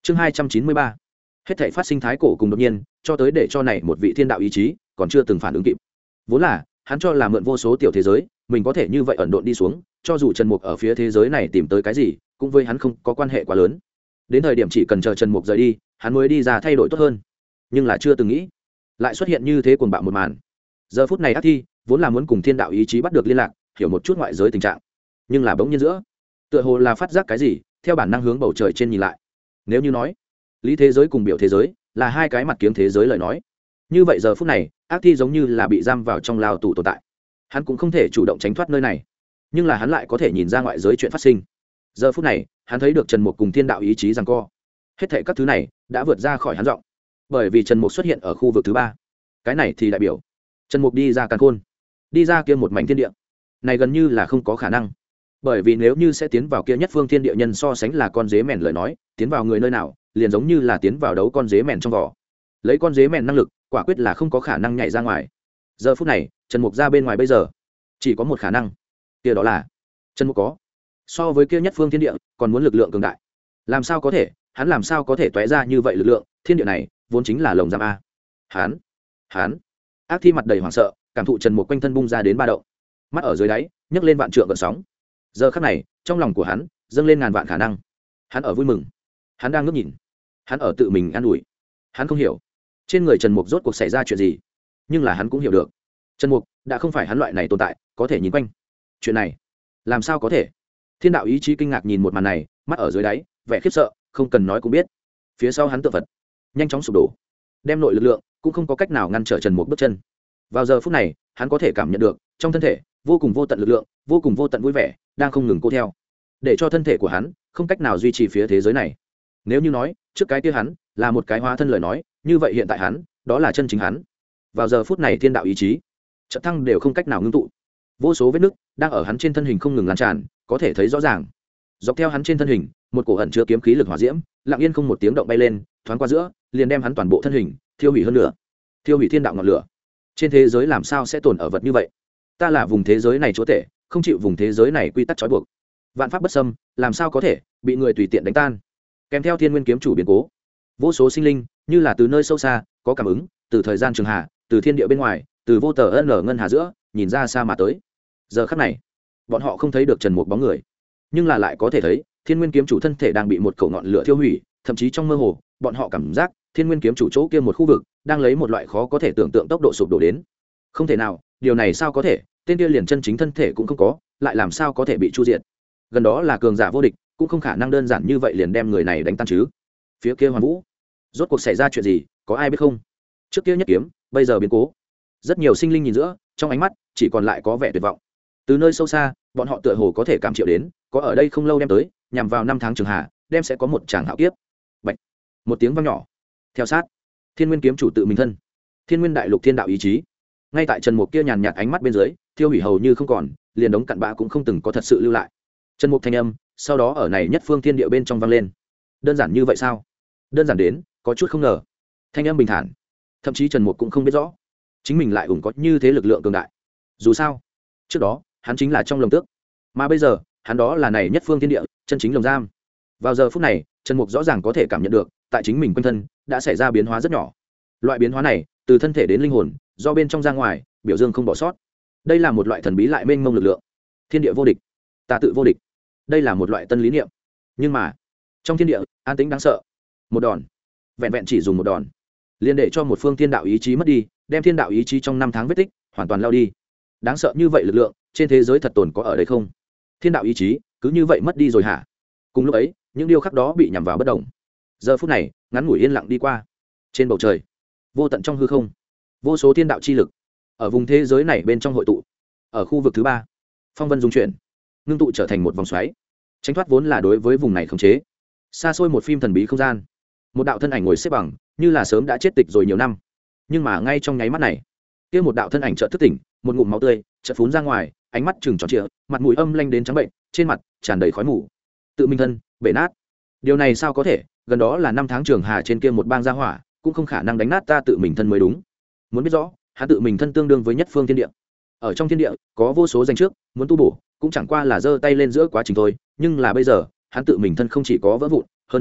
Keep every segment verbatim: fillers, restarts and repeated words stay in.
chương hai trăm chín mươi ba, hết thảy phát sinh thái cổ cùng đột nhiên cho tới để cho này một vị thiên đạo ý chí còn chưa từng phản ứng kịp. Vốn là hắn cho là mượn vô số tiểu thế giới mình có thể như vậy ẩn độn đi xuống, cho dù Trần Mục ở phía thế giới này tìm tới cái gì cũng với hắn không có quan hệ quá lớn. Đến thời điểm chỉ cần chờ Trần Mục rời đi hắn mới đi ra thay đổi tốt hơn. Nhưng là chưa từng nghĩ lại xuất hiện như thế cuồng bạo một màn. Giờ phút này Ác Thi vốn là muốn cùng thiên đạo ý chí bắt được liên lạc, hiểu một chút ngoại giới tình trạng, nhưng là bỗng nhiên giữa tựa hồ là phát giác cái gì, theo bản năng hướng bầu trời trên nhìn lại. Nếu như nói lý thế giới cùng biểu thế giới là hai cái mặt kiếng thế giới lời nói, như vậy giờ phút này Ác Thi giống như là bị giam vào trong lao tù tồn tại. Hắn cũng không thể chủ động tránh thoát nơi này, nhưng là hắn lại có thể nhìn ra ngoại giới chuyện phát sinh. Giờ phút này hắn thấy được Trần Mục cùng thiên đạo ý chí giằng co, hết thảy các thứ này đã vượt ra khỏi hắn giọng, bởi vì Trần Mục xuất hiện ở khu vực thứ ba. Cái này thì đại biểu Trần Mục đi ra càn khôn, đi ra kia một mảnh thiên địa này gần như là không có khả năng, bởi vì nếu như sẽ tiến vào kia nhất phương thiên địa nhân so sánh là con dế mèn lời nói, tiến vào người nơi nào liền giống như là tiến vào đấu con dế mèn trong vỏ, lấy con dế mèn năng lực quả quyết là không có khả năng nhảy ra ngoài. Giờ phút này Trần Mục ra bên ngoài bây giờ chỉ có một khả năng, kia đó là Trần Mục có so với kia nhất phương thiên địa còn muốn lực lượng cường đại. Làm sao có thể, hắn làm sao có thể tóe ra như vậy lực lượng, thiên địa này vốn chính là lồng giam a. Hắn, hắn. Ác Thi mặt đầy hoảng sợ, cảm thụ Trần Mục quanh thân bung ra đến ba động, mắt ở dưới đáy nhấc lên vạn trượng gợn sóng. Giờ khắc này trong lòng của hắn dâng lên ngàn vạn khả năng. Hắn ở vui mừng, hắn đang ngước nhìn, hắn ở tự mình an ủi. Hắn không hiểu trên người Trần Mục rốt cuộc xảy ra chuyện gì, nhưng là hắn cũng hiểu được Trần Mục đã không phải hắn loại này tồn tại có thể nhìn quanh. Chuyện này làm sao có thể? Thiên đạo ý chí kinh ngạc nhìn một màn này, mắt ở dưới đáy vẻ khiếp sợ không cần nói cũng biết. Phía sau hắn tượng Phật nhanh chóng sụp đổ, đem nội lực lượng cũng không có cách nào ngăn trở Trần Mục bước chân. Vào giờ phút này hắn có thể cảm nhận được trong thân thể vô cùng vô tận lực lượng, vô cùng vô tận vui vẻ đang không ngừng cô theo, để cho thân thể của hắn không cách nào duy trì phía thế giới này. Nếu như nói trước cái kia hắn là một cái hóa thân lời nói, như vậy hiện tại hắn đó là chân chính hắn. Vào giờ phút này thiên đạo ý chí trận thăng đều không cách nào ngưng tụ, vô số vết nứt đang ở hắn trên thân hình không ngừng lan tràn, có thể thấy rõ ràng. Dọc theo hắn trên thân hình một cổ ẩn chứa kiếm khí lực hỏa diễm lặng yên không một tiếng động bay lên, thoáng qua giữa liền đem hắn toàn bộ thân hình thiêu hủy hơn nữa, thiêu hủy thiên đạo ngọn lửa. Trên thế giới làm sao sẽ tồn ở vật như vậy? Ta là vùng thế giới này chúa tể, không chịu vùng thế giới này quy tắc trói buộc, vạn pháp bất xâm, làm sao có thể bị người tùy tiện đánh tan? Kèm theo thiên nguyên kiếm chủ biến cố, vô số sinh linh như là từ nơi sâu xa có cảm ứng, từ thời gian trường hà, từ thiên địa bên ngoài, từ vô tờ ân ở ngân hà giữa nhìn ra xa mà tới. Giờ khắc này bọn họ không thấy được Trần Mục bóng người, nhưng là lại có thể thấy thiên nguyên kiếm chủ thân thể đang bị một khẩu ngọn lửa thiêu hủy. Thậm chí trong mơ hồ bọn họ cảm giác thiên nguyên kiếm chủ chỗ kia một khu vực đang lấy một loại khó có thể tưởng tượng tốc độ sụp đổ đến. Không thể nào, điều này sao có thể? Tên kia liền chân chính thân thể cũng không có, lại làm sao có thể bị chu diệt? Gần đó là cường giả vô địch, cũng không khả năng đơn giản như vậy liền đem người này đánh tan chứ. Phía kia Hoàn Vũ, rốt cuộc xảy ra chuyện gì, có ai biết không? Trước kia nhất kiếm, bây giờ biến cố. Rất nhiều sinh linh nhìn giữa, trong ánh mắt chỉ còn lại có vẻ tuyệt vọng. Từ nơi sâu xa bọn họ tựa hồ có thể cảm chịu đến, có ở đây không lâu đem tới nhằm vào năm tháng trường hạ, đem sẽ có một tràng hạo kiếp. Bạch, một tiếng vang nhỏ, theo sát thiên nguyên kiếm chủ tự mình thân, thiên nguyên đại lục thiên đạo ý chí ngay tại Trần Mục kia nhàn nhạt ánh mắt bên dưới thiêu hủy hầu như không còn, liền đống cặn bã cũng không từng có thật sự lưu lại. Trần Mục thanh âm sau đó ở này nhất phương thiên địa bên trong vang lên. Đơn giản như vậy sao? Đơn giản đến có chút không ngờ. Thanh âm bình thản, thậm chí Trần Mục cũng không biết rõ chính mình lại ủng có như thế lực lượng cường đại. Dù sao trước đó hắn chính là trong lồng tước, mà bây giờ hắn đó là này nhất phương thiên địa chân chính lồng giam. Vào giờ phút này Trần Mục rõ ràng có thể cảm nhận được tại chính mình quanh thân đã xảy ra biến hóa rất nhỏ. Loại biến hóa này từ thân thể đến linh hồn, do bên trong ra ngoài biểu dương không bỏ sót. Đây là một loại thần bí lại mênh mông lực lượng. Thiên địa vô địch, ta tự vô địch, đây là một loại tân lý niệm. Nhưng mà trong thiên địa an tĩnh đáng sợ. Một đòn, vẹn vẹn chỉ dùng một đòn liền để cho một phương thiên đạo ý chí mất đi, đem thiên đạo ý chí trong năm tháng vết tích hoàn toàn lao đi. Đáng sợ như vậy lực lượng trên thế giới thật tồn có ở đây không? Thiên đạo ý chí cứ như vậy mất đi rồi hả? Cùng lúc ấy những điều khác đó bị nhằm vào bất động. Giờ phút này ngắn ngủi yên lặng đi qua. Trên bầu trời vô tận trong hư không, vô số thiên đạo chi lực ở vùng thế giới này bên trong hội tụ. Ở khu vực thứ ba phong vân dung chuyển, ngưng tụ trở thành một vòng xoáy, tránh thoát vốn là đối với vùng này khống chế. Xa xôi một phim thần bí không gian, một đạo thân ảnh ngồi xếp bằng như là sớm đã chết tịch rồi nhiều năm, nhưng mà ngay trong nháy mắt này kia một đạo thân ảnh chợt thức tỉnh, một ngụm máu tươi chợt phún ra ngoài, ánh mắt trừng tròn trịa, mặt mũi âm lanh đến trắng bệnh, trên mặt tràn đầy khói mù. Tự mình thân bể nát, điều này sao có thể? Gần đó là năm tháng trường hà trên kia một bang gia hỏa cũng không khả năng đánh nát ta tự mình thân mới đúng. Muốn biết rõ hắn tự mình thân tương đương với nhất phương thiên địa, ở trong thiên địa có vô số danh trước, muốn tu bổ cũng chẳng qua là giơ tay lên giữa quá trình thôi. Nhưng là bây giờ hắn tự mình thân không chỉ có vỡ vụn, hơn nữa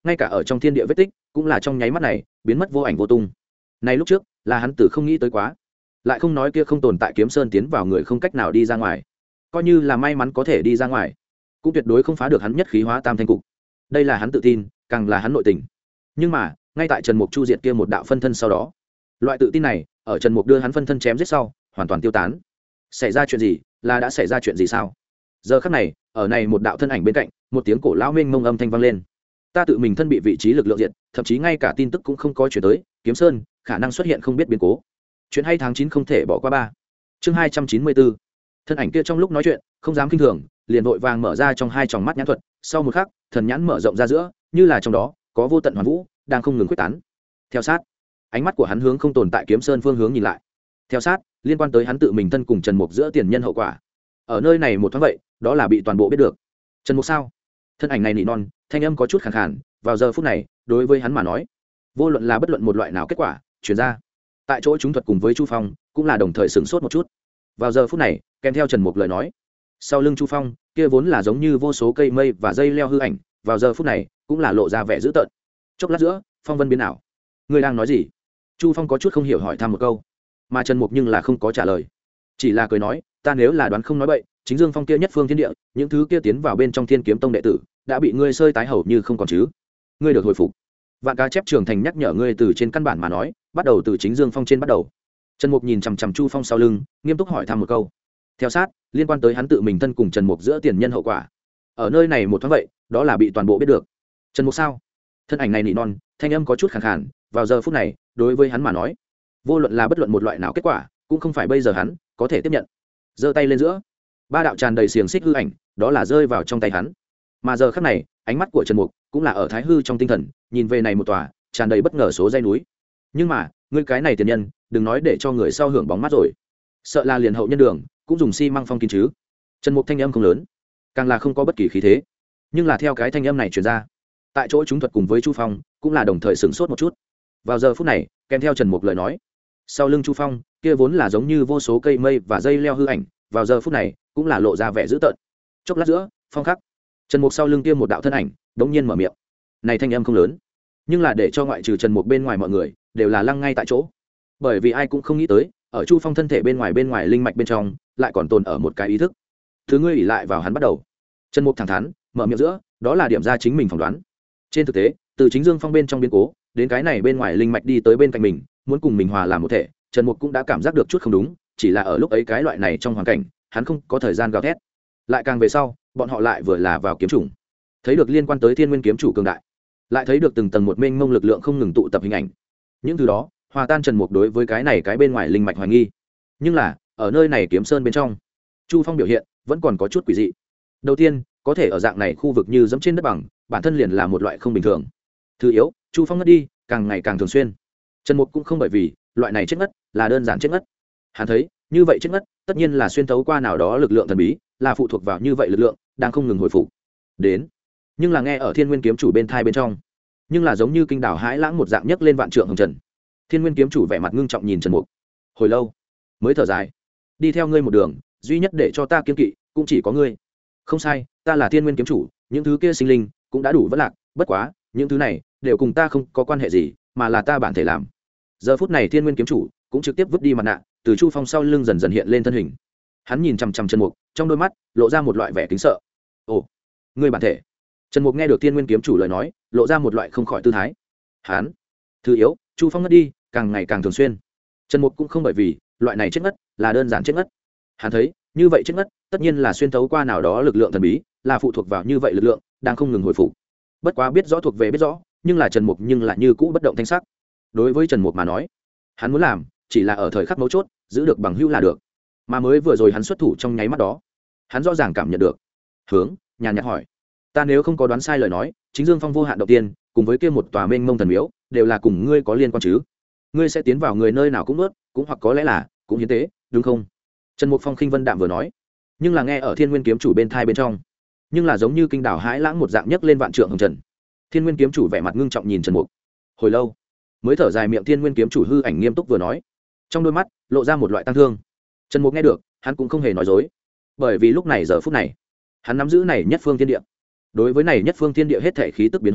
ngay cả ở trong thiên địa vết tích cũng là trong nháy mắt này biến mất vô ảnh vô tung. Này lúc trước là hắn tử không nghĩ tới quá, lại không nói kia không tồn tại kiếm sơn tiến vào người không cách nào đi ra ngoài, coi như là may mắn có thể đi ra ngoài cũng tuyệt đối không phá được hắn nhất khí hóa tam thanh cục. Đây là hắn tự tin, càng là hắn nội tình. Nhưng mà ngay tại Trần Mục chu diệt kia một đạo phân thân sau đó, loại tự tin này ở Trần Mục đưa hắn phân thân chém giết sau hoàn toàn tiêu tán. Xảy ra chuyện gì? Là đã xảy ra chuyện gì sao? Giờ khắc này ở này một đạo thân ảnh bên cạnh, một tiếng cổ lão mênh mông âm thanh vang lên. Ta tự mình thân bị vị trí lực lượng diện, thậm chí ngay cả tin tức cũng không có chuyển tới kiếm sơn khả năng xuất hiện không biết biến cố. Chuyện hay tháng chín không thể bỏ qua ba. Chương hai trăm chín mươi bốn. Thân ảnh kia trong lúc nói chuyện không dám kinh thường, liền vội vàng mở ra trong hai tròng mắt nhãn thuật, sau một khắc thần nhãn mở rộng ra giữa, như là trong đó có vô tận hoàn vũ đang không ngừng quyết tán. Theo sát, ánh mắt của hắn hướng không tồn tại kiếm sơn phương hướng nhìn lại. Theo sát, liên quan tới hắn tự mình thân cùng Trần Mục giữa tiền nhân hậu quả, ở nơi này một thoáng vậy đó là bị toàn bộ biết được. Trần Mục sao? Thân ảnh này nỉ non, thanh âm có chút khàn khàn, vào giờ phút này đối với hắn mà nói, vô luận là bất luận một loại nào kết quả chuyển ra, tại chỗ chúng thuật cùng với Chu Phong cũng là đồng thời sửng sốt một chút. Vào giờ phút này kèm theo Trần Mục lời nói, sau lưng Chu Phong kia vốn là giống như vô số cây mây và dây leo hư ảnh, vào giờ phút này cũng là lộ ra vẻ dữ tợn. Chốc lát giữa phong vân biến ảo. Ngươi đang nói gì? Chu Phong có chút không hiểu hỏi thăm một câu, mà Trần Mục nhưng là không có trả lời, chỉ là cười nói, ta nếu là đoán không nói bậy, chính Dương Phong kia nhất phương thiên địa, những thứ kia tiến vào bên trong Thiên Kiếm Tông đệ tử đã bị ngươi sơi tái hầu như không còn chứ? Ngươi được hồi phục. Vạn Cá Chép Trường Thành nhắc nhở ngươi từ trên căn bản mà nói, bắt đầu từ chính Dương Phong trên bắt đầu. Trần Mục nhìn chằm chằm Chu Phong sau lưng, nghiêm túc hỏi thăm một câu. Theo sát, liên quan tới hắn tự mình thân cùng Trần Mục giữa tiền nhân hậu quả, ở nơi này một thoáng vậy đó là bị toàn bộ biết được. Trần Mục sao? Thân ảnh này nỉ non, thanh âm có chút khàn khàn, vào giờ phút này đối với hắn mà nói, vô luận là bất luận một loại nào kết quả cũng không phải bây giờ hắn có thể tiếp nhận. Giơ tay lên giữa, ba đạo tràn đầy xiềng xích hư ảnh đó là rơi vào trong tay hắn. Mà giờ khắc này ánh mắt của Trần Mục cũng là ở thái hư trong tinh thần nhìn về này một tòa tràn đầy bất ngờ số dây núi. Nhưng mà ngươi cái này tiền nhân đừng nói để cho người sau hưởng bóng mắt rồi, sợ là liền hậu nhân đường cũng dùng xi măng phong kín chứ. Trần Mục thanh âm không lớn, càng là không có bất kỳ khí thế, nhưng là theo cái thanh âm này truyền ra, tại chỗ chúng thuật cùng với Chu Phong cũng là đồng thời sửng sốt một chút. Vào giờ phút này kèm theo Trần Mục lời nói, sau lưng Chu Phong kia vốn là giống như vô số cây mây và dây leo hư ảnh, vào giờ phút này cũng là lộ ra vẻ dữ tợn. Chốc lát giữa phong khắc, Trần Mục sau lưng kia một đạo thân ảnh đống nhiên mở miệng. Này thanh âm không lớn, nhưng là để cho ngoại trừ Trần Mục bên ngoài mọi người đều là lăng ngay tại chỗ, bởi vì ai cũng không nghĩ tới ở Chu Phong thân thể bên ngoài bên ngoài linh mạch bên trong lại còn tồn ở một cái ý thức. Thứ ngươi ỉ lại vào hắn bắt đầu. Trần Mục thẳng thắn mở miệng giữa, đó là điểm ra chính mình phỏng đoán. Trên thực tế từ chính Dương Phong bên trong biến cố đến cái này bên ngoài linh mạch đi tới bên cạnh mình muốn cùng mình hòa làm một thể, Trần Mục cũng đã cảm giác được chút không đúng, chỉ là ở lúc ấy cái loại này trong hoàn cảnh hắn không có thời gian gào thét. Lại càng về sau bọn họ lại vừa là vào kiếm chủng, thấy được liên quan tới Thiên Nguyên kiếm chủ cường đại, lại thấy được từng tầng một mênh mông lực lượng không ngừng tụ tập hình ảnh. Những thứ đó hòa tan Trần Mục đối với cái này cái bên ngoài linh mạch hoài nghi. Nhưng là ở nơi này kiếm sơn bên trong, Chu Phong biểu hiện vẫn còn có chút quỷ dị. Đầu tiên có thể ở dạng này khu vực như dẫm trên đất bằng, bản thân liền là một loại không bình thường. Thứ yếu, Chu Phong ngất đi càng ngày càng thường xuyên. Trần Mục cũng không bởi vì loại này chết ngất là đơn giản chết ngất, hắn thấy như vậy chết ngất tất nhiên là xuyên thấu qua nào đó lực lượng thần bí, là phụ thuộc vào như vậy lực lượng đang không ngừng hồi phục đến. Nhưng là nghe ở Thiên Nguyên kiếm chủ bên thai bên trong, nhưng là giống như kinh đảo hãi lãng một dạng nhấc lên vạn trượng hồng trần. Thiên Nguyên kiếm chủ vẻ mặt ngưng trọng nhìn Trần Mục hồi lâu mới thở dài, đi theo ngươi một đường, duy nhất để cho ta kiên kỵ cũng chỉ có ngươi. Không sai, ta là Thiên Nguyên kiếm chủ, những thứ kia sinh linh cũng đã đủ vất lạc, bất quá những thứ này đều cùng ta không có quan hệ gì, mà là ta bản thể làm. Giờ phút này Thiên Nguyên kiếm chủ cũng trực tiếp vứt đi mặt nạ, từ Chu Phong sau lưng dần dần hiện lên thân hình. Hắn nhìn chằm chằm Trần Mục, trong đôi mắt lộ ra một loại vẻ kính sợ. Ồ, ngươi bản thể? Trần Mục nghe được Thiên Nguyên kiếm chủ lời nói, lộ ra một loại không khỏi tư thái. Hắn, thứ yếu, Chu Phong ngất đi càng ngày càng thường xuyên. Trần Mục cũng không bởi vì loại này chết ngất là đơn giản chết ngất, hắn thấy như vậy chết ngất tất nhiên là xuyên thấu qua nào đó lực lượng thần bí, là phụ thuộc vào như vậy lực lượng đang không ngừng hồi phục. Bất quá biết rõ thuộc về biết rõ, nhưng là Trần Mục nhưng lại như cũ bất động thanh sắc. Đối với Trần Mục mà nói, hắn muốn làm chỉ là ở thời khắc mấu chốt giữ được bằng hữu là được. Mà mới vừa rồi hắn xuất thủ trong nháy mắt đó, hắn rõ ràng cảm nhận được. Hướng nhàn nhạt hỏi, ta nếu không có đoán sai lời nói, chính Dương Phong vô hạn đầu tiên cùng với kia một tòa mênh mông thần miếu đều là cùng ngươi có liên quan chứ? Ngươi sẽ tiến vào người nơi nào cũng ướt, cũng hoặc có lẽ là cũng hiến tế, đúng không? Trần Mục Phong khinh vân đạm vừa nói, nhưng là nghe ở Thiên Nguyên kiếm chủ bên thai bên trong, nhưng là giống như kinh đảo hãi lãng một dạng nhấc lên vạn trượng hồng trần. Thiên Nguyên kiếm chủ vẻ mặt ngưng trọng nhìn Trần Mục hồi lâu mới thở dài miệng. Thiên Nguyên kiếm chủ hư ảnh nghiêm túc vừa nói, trong đôi mắt lộ ra một loại tăng thương. Trần Mục nghe được, hắn cũng không hề nói dối, bởi vì lúc này giờ phút này hắn nắm giữ này nhất phương thiên địa, đối với này nhất phương thiên địa hết thể khí tức biến hóa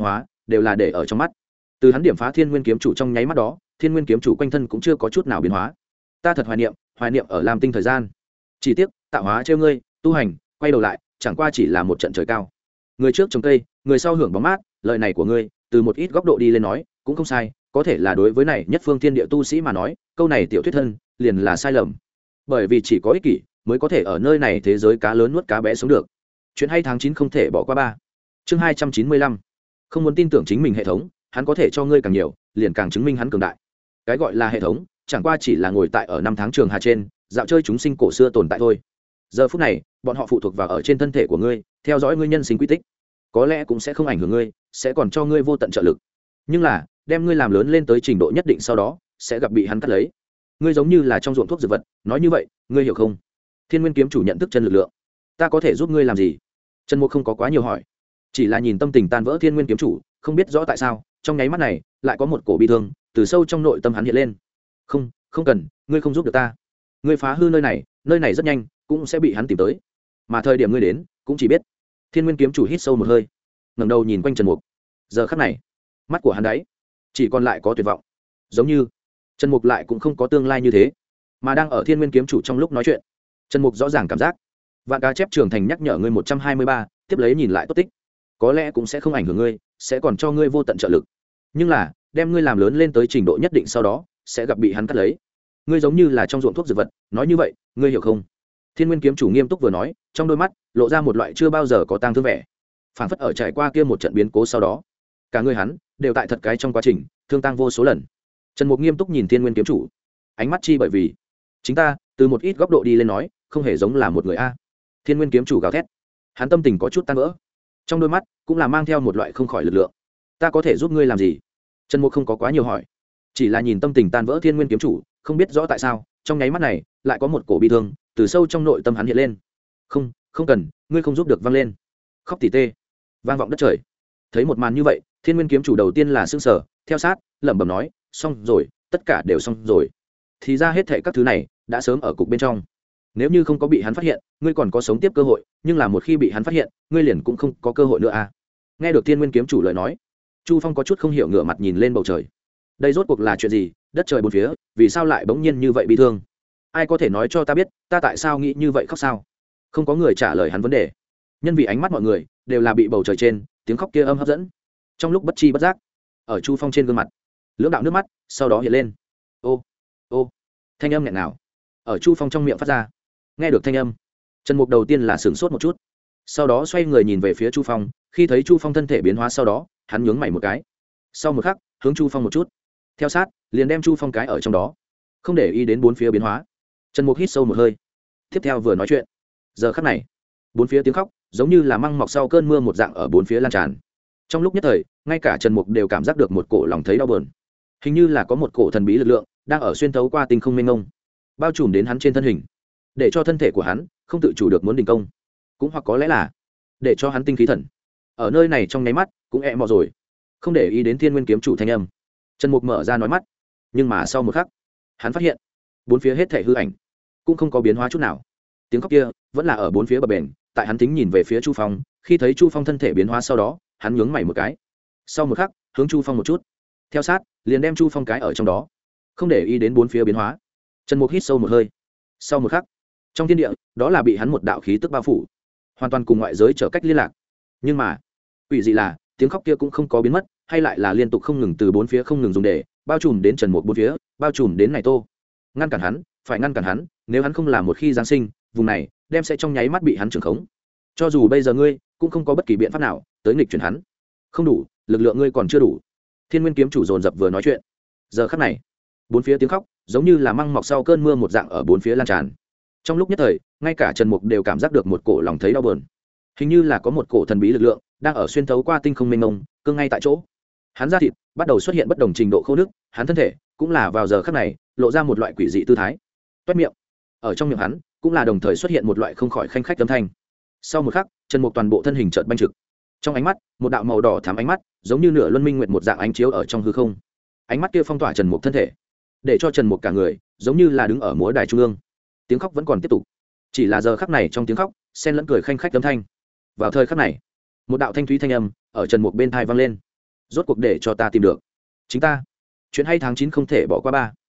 đều là để ở trong mắt. Từ hắn điểm phá thiên nguyên kiếm chủ trong nháy mắt đó, thiên nguyên kiếm chủ quanh thân cũng chưa có chút nào biến hóa. Ta thật hoài niệm hoài niệm ở lam tinh thời gian, chỉ tiếc tạo hóa trêu ngươi, tu hành quay đầu lại chẳng qua chỉ là một trận trời cao. Người trước trồng cây, người sau hưởng bóng mát. Lời này của ngươi từ một ít góc độ đi lên nói cũng không sai, có thể là đối với này nhất phương thiên địa tu sĩ mà nói, câu này tiểu thuyết thân liền là sai lầm, bởi vì chỉ có ích kỷ mới có thể ở nơi này thế giới cá lớn nuốt cá bé sống được. Chuyện hay tháng chín không thể bỏ qua ba. Chương hai trăm chín mươi lăm. Không muốn tin tưởng chính mình hệ thống, hắn có thể cho ngươi càng nhiều, liền càng chứng minh hắn cường đại. Cái gọi là hệ thống, chẳng qua chỉ là ngồi tại ở năm tháng trường hà trên, dạo chơi chúng sinh cổ xưa tồn tại thôi. Giờ phút này, bọn họ phụ thuộc vào ở trên thân thể của ngươi, theo dõi ngươi nhân sinh quy tích. Có lẽ cũng sẽ không ảnh hưởng ngươi, sẽ còn cho ngươi vô tận trợ lực. Nhưng là, đem ngươi làm lớn lên tới trình độ nhất định sau đó, sẽ gặp bị hắn cắt lấy. Ngươi giống như là trong ruộng thuốc dược vật, nói như vậy, ngươi hiểu không? Thiên Nguyên kiếm chủ nhận thức chân lực lượng. Ta có thể giúp ngươi làm gì? Trần Mục không có quá nhiều hỏi, chỉ là nhìn tâm tình tan vỡ Thiên Nguyên kiếm chủ, không biết rõ tại sao, trong nháy mắt này, lại có một cổ bi thương từ sâu trong nội tâm hắn hiện lên. Không, không cần, ngươi không giúp được ta. Ngươi phá hư nơi này, nơi này rất nhanh cũng sẽ bị hắn tìm tới. Mà thời điểm ngươi đến, cũng chỉ biết. Thiên Nguyên kiếm chủ hít sâu một hơi, ngẩng đầu nhìn quanh Trần Mục. Giờ khắc này, mắt của hắn đấy chỉ còn lại có tuyệt vọng, giống như Trần Mục lại cũng không có tương lai như thế. Mà đang ở Thiên Nguyên kiếm chủ trong lúc nói chuyện, Trần Mục rõ ràng cảm giác vạn cá chép trường thành nhắc nhở ngươi một trăm hai mươi ba, tiếp lấy nhìn lại tốt tích, có lẽ cũng sẽ không ảnh hưởng ngươi, sẽ còn cho ngươi vô tận trợ lực. Nhưng là, đem ngươi làm lớn lên tới trình độ nhất định sau đó, sẽ gặp bị hắn cắt lấy. Ngươi giống như là trong ruộng thuốc dược vật, nói như vậy, ngươi hiểu không? Thiên Nguyên kiếm chủ nghiêm túc vừa nói, trong đôi mắt lộ ra một loại chưa bao giờ có tang thương vẻ, phảng phất ở trải qua kia một trận biến cố sau đó, cả người hắn đều tại thật cái trong quá trình thương tăng vô số lần. Trần Mục nghiêm túc nhìn Thiên Nguyên kiếm chủ, ánh mắt chi bởi vì chính ta từ một ít góc độ đi lên nói, không hề giống là một người a. Thiên Nguyên kiếm chủ gào thét, hắn tâm tình có chút tan vỡ, trong đôi mắt cũng là mang theo một loại không khỏi lực lượng. Ta có thể giúp ngươi làm gì? Trần Mục không có quá nhiều hỏi, chỉ là nhìn tâm tình tan vỡ Thiên Nguyên kiếm chủ, không biết rõ tại sao, trong nháy mắt này lại có một cổ bi thương từ sâu trong nội tâm hắn hiện lên. Không, không cần, ngươi không giúp được, vang lên khóc tỉ tê, vang vọng đất trời. Thấy một màn như vậy, Thiên Nguyên kiếm chủ đầu tiên là sững sờ, theo sát lẩm bẩm nói, xong rồi, tất cả đều xong rồi. Thì ra hết thảy các thứ này đã sớm ở cục bên trong. Nếu như không có bị hắn phát hiện, ngươi còn có sống tiếp cơ hội, nhưng là một khi bị hắn phát hiện, ngươi liền cũng không có cơ hội nữa à. Nghe được Thiên Nguyên kiếm chủ lời nói, Chu Phong có chút không hiểu, ngửa mặt nhìn lên bầu trời. Đây rốt cuộc là chuyện gì? Đất trời bốn phía, vì sao lại bỗng nhiên như vậy bi thương? Ai có thể nói cho ta biết, ta tại sao nghĩ như vậy, khóc sao? Không có người trả lời hắn vấn đề. Nhân vì ánh mắt mọi người đều là bị bầu trời trên tiếng khóc kia âm hấp dẫn. Trong lúc bất chi bất giác, ở Chu Phong trên gương mặt, lưỡng đạo nước mắt sau đó hiện lên. Ô, ô, thanh âm nghẹn nào ở Chu Phong trong miệng phát ra. Nghe được thanh âm, Trần Mục đầu tiên là sửng sốt một chút, sau đó xoay người nhìn về phía Chu Phong. Khi thấy Chu Phong thân thể biến hóa sau đó, hắn nhướng mày một cái, sau một khắc hướng Chu Phong một chút, theo sát liền đem Chu Phong cái ở trong đó, không để ý đến bốn phía biến hóa. Trần Mục hít sâu một hơi, tiếp theo vừa nói chuyện. Giờ khắc này, bốn phía tiếng khóc giống như là măng mọc sau cơn mưa một dạng ở bốn phía lan tràn. Trong lúc nhất thời, ngay cả Trần Mục đều cảm giác được một cổ lòng thấy đau buồn, hình như là có một cổ thần bí lực lượng đang ở xuyên thấu qua tinh không mênh mông, bao trùm đến hắn trên thân hình, để cho thân thể của hắn không tự chủ được muốn đình công, cũng hoặc có lẽ là để cho hắn tinh khí thần ở nơi này trong nháy mắt cũng ẹ mò rồi. Không để ý đến Thiên Nguyên kiếm chủ thanh âm, Trần Mục mở ra nói mắt, nhưng mà sau một khắc, hắn phát hiện bốn phía hết thể hư ảnh cũng không có biến hóa chút nào. Tiếng khóc kia vẫn là ở bốn phía bập bền. Tại hắn tính nhìn về phía Chu Phong, khi thấy Chu Phong thân thể biến hóa sau đó, hắn nhướng mày một cái, sau một khắc hướng Chu Phong một chút, theo sát liền đem Chu Phong cái ở trong đó, không để ý đến bốn phía biến hóa. Trần Mục hít sâu một hơi, sau một khắc, trong thiên địa đó là bị hắn một đạo khí tức bao phủ, hoàn toàn cùng ngoại giới trở cách liên lạc. Nhưng mà quỷ dị là tiếng khóc kia cũng không có biến mất, hay lại là liên tục không ngừng từ bốn phía không ngừng dùng để bao trùm đến Trần Mục bốn phía, bao trùm đến này tô. Ngăn cản hắn, phải ngăn cản hắn, nếu hắn không làm một khi giáng sinh, vùng này đem sẽ trong nháy mắt bị hắn trưởng khống. Cho dù bây giờ ngươi cũng không có bất kỳ biện pháp nào tới nghịch chuyển hắn. Không đủ, lực lượng ngươi còn chưa đủ. Thiên Nguyên kiếm chủ dồn dập vừa nói chuyện. Giờ khắc này, bốn phía tiếng khóc giống như là măng mọc sau cơn mưa một dạng ở bốn phía lan tràn. Trong lúc nhất thời, ngay cả Trần Mục đều cảm giác được một cổ lòng thấy đau buồn, hình như là có một cổ thần bí lực lượng đang ở xuyên thấu qua tinh không mênh mông, cương ngay tại chỗ. Hắn da thịt bắt đầu xuất hiện bất đồng trình độ khô nước, hắn thân thể cũng là vào giờ khắc này lộ ra một loại quỷ dị tư thái. Toét miệng, ở trong miệng hắn cũng là đồng thời xuất hiện một loại không khỏi khanh khách âm thanh. Sau một khắc, Trần Mục toàn bộ thân hình chợt banh trực, trong ánh mắt một đạo màu đỏ thắm ánh mắt giống như nửa luân minh nguyệt một dạng ánh chiếu ở trong hư không. Ánh mắt kia phong tỏa Trần Mục thân thể, để cho Trần Mục cả người giống như là đứng ở múa đài trung ương. Tiếng khóc vẫn còn tiếp tục, chỉ là giờ khắc này trong tiếng khóc xen lẫn cười khanh khách âm thanh. Vào thời khắc này, một đạo thanh thúy thanh âm ở Trần Mục bên tai vang lên. rốt cuộc để cho ta tìm được chính ta. Chuyện hay tháng chín không thể bỏ qua ba.